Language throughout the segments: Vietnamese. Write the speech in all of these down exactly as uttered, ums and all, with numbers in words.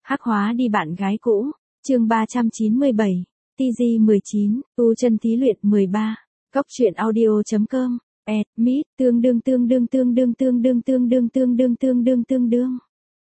Hắc hóa đi bạn gái cũ, chương ba trăm chín mươi bảy, tê giê mười chín, tu chân thí luyện mười ba, cóc truyện audio.com, admit, tương đương tương đương tương đương tương đương tương đương tương đương tương đương tương đương.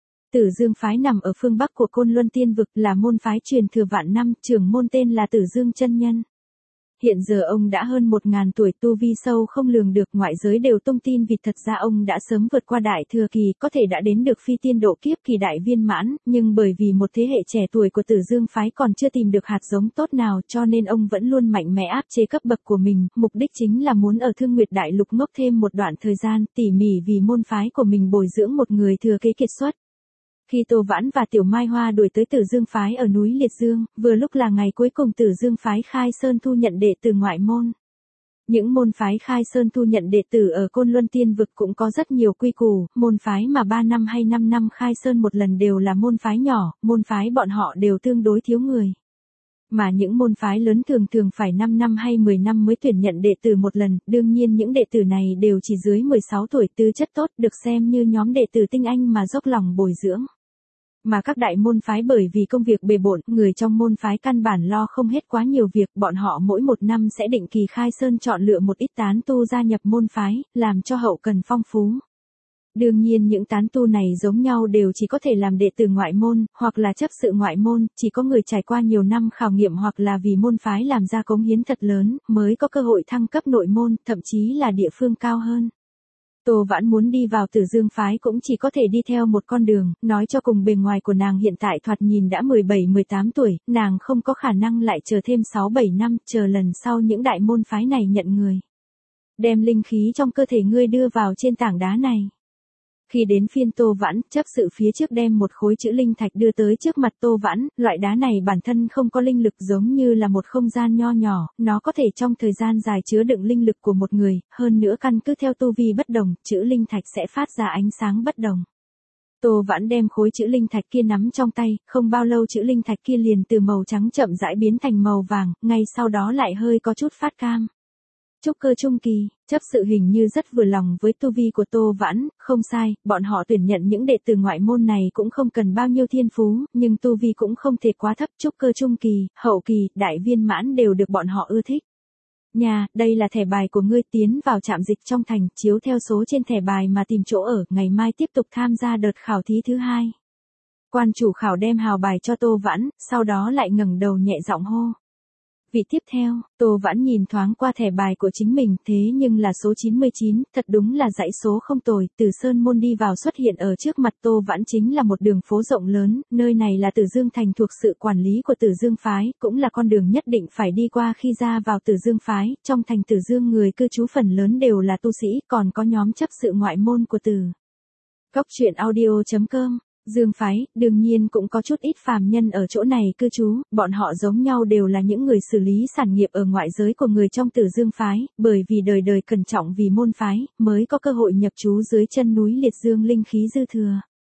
Tử Dương phái nằm ở phương Bắc của Côn Luân Tiên vực, là môn phái truyền thừa vạn năm, trưởng môn tên là Tử Dương chân nhân. Hiện giờ ông đã hơn một ngàn tuổi, tu vi sâu không lường được, ngoại giới đều tung tin vì thật ra ông đã sớm vượt qua đại thừa kỳ, có thể đã đến được phi tiên độ kiếp kỳ đại viên mãn, nhưng bởi vì một thế hệ trẻ tuổi của Tử Dương phái còn chưa tìm được hạt giống tốt nào, cho nên ông vẫn luôn mạnh mẽ áp chế cấp bậc của mình, mục đích chính là muốn ở Thương Nguyệt Đại Lục ngốc thêm một đoạn thời gian, tỉ mỉ vì môn phái của mình bồi dưỡng một người thừa kế kiệt xuất. Khi Tô Vãn và Tiểu Mai Hoa đuổi tới Tử Dương phái ở núi Liệt Dương, vừa lúc là ngày cuối cùng Tử Dương phái khai sơn thu nhận đệ tử ngoại môn. Những môn phái khai sơn thu nhận đệ tử ở Côn Luân Tiên vực cũng có rất nhiều quy củ, môn phái mà ba năm hay năm năm khai sơn một lần đều là môn phái nhỏ, môn phái bọn họ đều tương đối thiếu người. Mà những môn phái lớn thường thường phải năm năm hay mười năm mới tuyển nhận đệ tử một lần, đương nhiên những đệ tử này đều chỉ dưới mười sáu tuổi, tư chất tốt, được xem như nhóm đệ tử tinh anh mà dốc lòng bồi dưỡng. Mà các đại môn phái bởi vì công việc bề bộn, người trong môn phái căn bản lo không hết quá nhiều việc, bọn họ mỗi một năm sẽ định kỳ khai sơn chọn lựa một ít tán tu gia nhập môn phái, làm cho hậu cần phong phú. Đương nhiên những tán tu này giống nhau đều chỉ có thể làm đệ tử ngoại môn, hoặc là chấp sự ngoại môn, chỉ có người trải qua nhiều năm khảo nghiệm hoặc là vì môn phái làm ra cống hiến thật lớn, mới có cơ hội thăng cấp nội môn, thậm chí là địa phương cao hơn. Tô Vãn muốn đi vào Tử Dương phái cũng chỉ có thể đi theo một con đường, nói cho cùng bề ngoài của nàng hiện tại thoạt nhìn đã mười bảy mười tám tuổi, nàng không có khả năng lại chờ thêm sáu bảy năm, chờ lần sau những đại môn phái này nhận người. Đem linh khí trong cơ thể ngươi đưa vào trên tảng đá này. Khi đến phiên Tô Vãn, chấp sự phía trước đem một khối chữ linh thạch đưa tới trước mặt Tô Vãn, loại đá này bản thân không có linh lực, giống như là một không gian nho nhỏ, nó có thể trong thời gian dài chứa đựng linh lực của một người, hơn nữa căn cứ theo tu vi bất đồng, chữ linh thạch sẽ phát ra ánh sáng bất đồng. Tô Vãn đem khối chữ linh thạch kia nắm trong tay, không bao lâu chữ linh thạch kia liền từ màu trắng chậm rãi biến thành màu vàng, ngay sau đó lại hơi có chút phát cam. Trúc cơ trung kỳ, chấp sự hình như rất vừa lòng với tu vi của Tô Vãn, không sai, bọn họ tuyển nhận những đệ tử ngoại môn này cũng không cần bao nhiêu thiên phú, nhưng tu vi cũng không thể quá thấp, trúc cơ trung kỳ, hậu kỳ, đại viên mãn đều được bọn họ ưa thích. Nhà, đây là thẻ bài của ngươi, tiến vào trạm dịch trong thành, chiếu theo số trên thẻ bài mà tìm chỗ ở, ngày mai tiếp tục tham gia đợt khảo thí thứ hai. Quan chủ khảo đem hào bài cho Tô Vãn, sau đó lại ngẩng đầu nhẹ giọng hô. Vị tiếp theo, Tô Vãn nhìn thoáng qua thẻ bài của chính mình, thế nhưng là số chín mươi chín, thật đúng là dãy số không tồi, từ Sơn Môn đi vào xuất hiện ở trước mặt Tô Vãn chính là một đường phố rộng lớn, nơi này là Tử Dương thành thuộc sự quản lý của Tử Dương phái, cũng là con đường nhất định phải đi qua khi ra vào Tử Dương phái, trong thành Tử Dương người cư trú phần lớn đều là tu sĩ, còn có nhóm chấp sự ngoại môn của Tử. Cóc truyện audio.com. Dương phái, đương nhiên cũng có chút ít phàm nhân ở chỗ này cư trú, bọn họ giống nhau đều là những người xử lý sản nghiệp ở ngoại giới của người trong Tử Dương phái, bởi vì đời đời cẩn trọng vì môn phái, mới có cơ hội nhập trú dưới chân núi Liệt Dương linh khí dư thừa.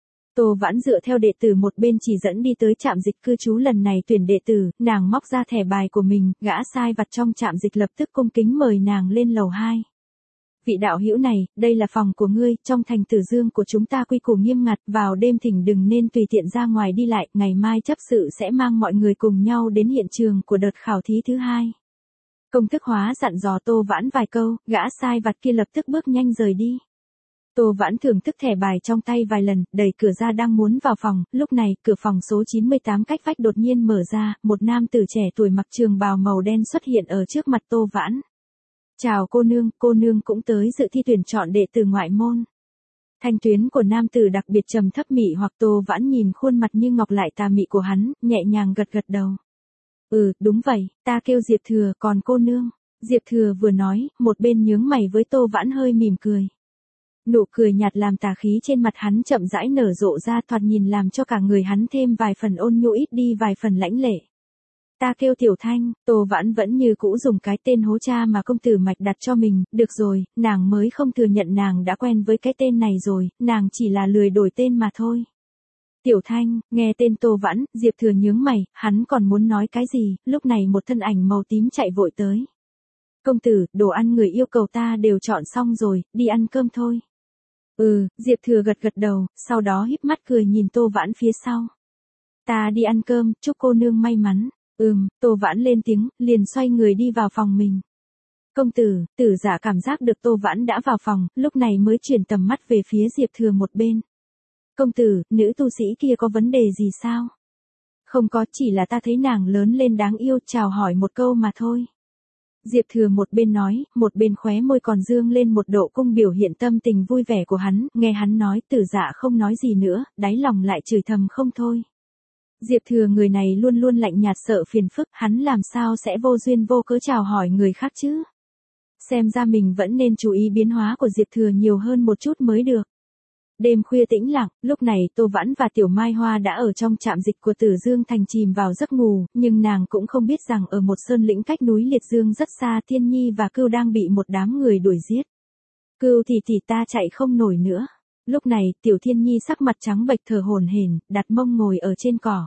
Tô Vãn dựa theo đệ tử một bên chỉ dẫn đi tới trạm dịch cư trú lần này tuyển đệ tử, nàng móc ra thẻ bài của mình, gã sai vặt trong trạm dịch lập tức cung kính mời nàng lên lầu hai. Vị đạo hữu này, đây là phòng của ngươi, trong thành Tử Dương của chúng ta quy củ nghiêm ngặt, vào đêm thỉnh đừng nên tùy tiện ra ngoài đi lại, ngày mai chấp sự sẽ mang mọi người cùng nhau đến hiện trường của đợt khảo thí thứ hai. Công thức hóa dặn dò Tô Vãn vài câu, gã sai vặt kia lập tức bước nhanh rời đi. Tô Vãn thưởng thức thẻ bài trong tay vài lần, đẩy cửa ra đang muốn vào phòng, lúc này, cửa phòng số chín mươi tám cách vách đột nhiên mở ra, một nam tử trẻ tuổi mặc trường bào màu đen xuất hiện ở trước mặt Tô Vãn. Chào cô nương, cô nương cũng tới dự thi tuyển chọn đệ tử ngoại môn. Thanh tuyến của nam tử đặc biệt trầm thấp mị hoặc. Tô Vãn nhìn khuôn mặt như ngọc lại tà mị của hắn, nhẹ nhàng gật gật đầu. Ừ, đúng vậy, ta kêu Diệp Thừa, còn cô nương. Diệp Thừa vừa nói, một bên nhướng mày với Tô Vãn hơi mỉm cười. Nụ cười nhạt làm tà khí trên mặt hắn chậm rãi nở rộ ra, thoạt nhìn làm cho cả người hắn thêm vài phần ôn nhu, ít đi vài phần lãnh lệ. Ta kêu Tiểu Thanh, Tô Vãn vẫn như cũ dùng cái tên hố cha mà công tử Mạch đặt cho mình, được rồi, nàng mới không thừa nhận nàng đã quen với cái tên này rồi, nàng chỉ là lười đổi tên mà thôi. Tiểu Thanh, nghe tên Tô Vãn, Diệp Thừa nhướng mày, hắn còn muốn nói cái gì, lúc này một thân ảnh màu tím chạy vội tới. Công tử, đồ ăn người yêu cầu ta đều chọn xong rồi, đi ăn cơm thôi. Ừ, Diệp Thừa gật gật đầu, sau đó híp mắt cười nhìn Tô Vãn phía sau. Ta đi ăn cơm, chúc cô nương may mắn. Ừm, Tô Vãn lên tiếng, liền xoay người đi vào phòng mình. Công tử, Tử Dạ cảm giác được Tô Vãn đã vào phòng, lúc này mới chuyển tầm mắt về phía Diệp Thừa một bên. Công tử, nữ tu sĩ kia có vấn đề gì sao? Không có, chỉ là ta thấy nàng lớn lên đáng yêu, chào hỏi một câu mà thôi. Diệp Thừa một bên nói, một bên khóe môi còn dương lên một độ cung biểu hiện tâm tình vui vẻ của hắn, nghe hắn nói Tử Dạ không nói gì nữa, đáy lòng lại chửi thầm không thôi. Diệp Thừa người này luôn luôn lạnh nhạt sợ phiền phức, hắn làm sao sẽ vô duyên vô cớ chào hỏi người khác chứ? Xem ra mình vẫn nên chú ý biến hóa của Diệp Thừa nhiều hơn một chút mới được. Đêm khuya tĩnh lặng, lúc này Tô Vãn và Tiểu Mai Hoa đã ở trong trạm dịch của Tử Dương Thành chìm vào giấc ngủ, nhưng nàng cũng không biết rằng ở một sơn lĩnh cách núi Liệt Dương rất xa Thiên Nhi và Cưu đang bị một đám người đuổi giết. Cưu thì thì ta chạy không nổi nữa. Lúc này, Tiểu Thiên Nhi sắc mặt trắng bệch thở hổn hển, đặt mông ngồi ở trên cỏ.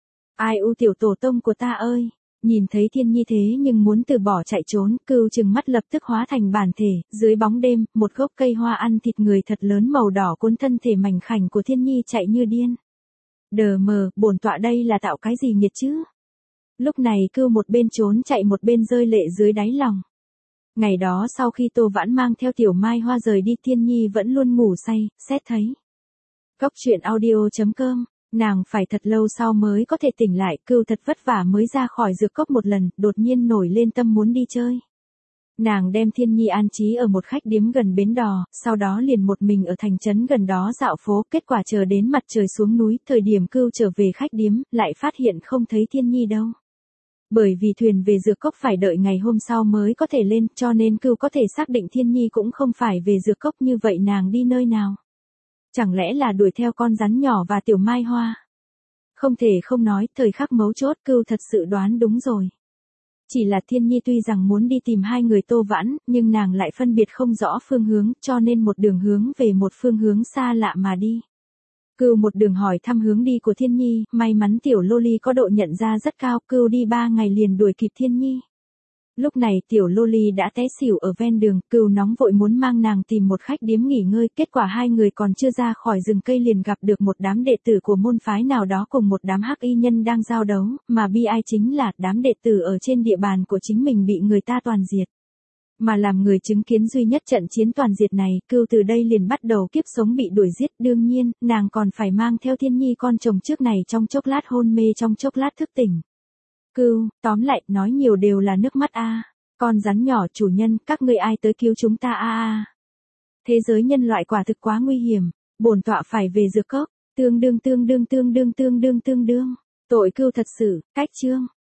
Ai u tiểu tổ tông của ta ơi! Nhìn thấy Thiên Nhi thế nhưng muốn từ bỏ chạy trốn, Cưu trừng mắt lập tức hóa thành bản thể, dưới bóng đêm, một gốc cây hoa ăn thịt người thật lớn màu đỏ cuốn thân thể mảnh khảnh của Thiên Nhi chạy như điên. Đờ mờ, bổn tọa đây là tạo cái gì nghiệt chứ? Lúc này Cưu một bên trốn chạy một bên rơi lệ dưới đáy lòng. Ngày đó sau khi Tô Vãn mang theo Tiểu Mai Hoa rời đi, Thiên Nhi vẫn luôn ngủ say, xét thấy. Góc truyện audio chấm com. Nàng phải thật lâu sau mới có thể tỉnh lại, Cưu thật vất vả mới ra khỏi dược cốc một lần, đột nhiên nổi lên tâm muốn đi chơi. Nàng đem Thiên Nhi an trí ở một khách điếm gần bến đò, sau đó liền một mình ở thành trấn gần đó dạo phố, kết quả chờ đến mặt trời xuống núi, thời điểm Cưu trở về khách điếm, lại phát hiện không thấy Thiên Nhi đâu. Bởi vì thuyền về dược cốc phải đợi ngày hôm sau mới có thể lên, cho nên Cưu có thể xác định Thiên Nhi cũng không phải về dược cốc, như vậy nàng đi nơi nào? Chẳng lẽ là đuổi theo con rắn nhỏ và Tiểu Mai Hoa? Không thể không nói, thời khắc mấu chốt Cưu thật sự đoán đúng rồi. Chỉ là Thiên Nhi tuy rằng muốn đi tìm hai người Tô Vãn, nhưng nàng lại phân biệt không rõ phương hướng, cho nên một đường hướng về một phương hướng xa lạ mà đi. Cưu một đường hỏi thăm hướng đi của Thiên Nhi, may mắn Tiểu Loli có độ nhận ra rất cao, Cưu đi ba ngày liền đuổi kịp Thiên Nhi. Lúc này Tiểu Loli đã té xỉu ở ven đường, Cưu nóng vội muốn mang nàng tìm một khách điếm nghỉ ngơi, kết quả hai người còn chưa ra khỏi rừng cây liền gặp được một đám đệ tử của môn phái nào đó cùng một đám hắc y nhân đang giao đấu, mà bi ai chính là đám đệ tử ở trên địa bàn của chính mình bị người ta toàn diệt. Mà làm người chứng kiến duy nhất trận chiến toàn diệt này, Cưu từ đây liền bắt đầu kiếp sống bị đuổi giết, đương nhiên, nàng còn phải mang theo Thiên Nhi con chồng trước này trong chốc lát hôn mê trong chốc lát thức tỉnh. Cưu, tóm lại, nói nhiều đều là nước mắt a. Con rắn nhỏ chủ nhân, các ngươi ai tới cứu chúng ta a a. Thế giới nhân loại quả thực quá nguy hiểm, bổn tọa phải về dược cốc, tương đương tương đương tương đương tương đương tương đương. Tội Cưu thật sự, cách chương.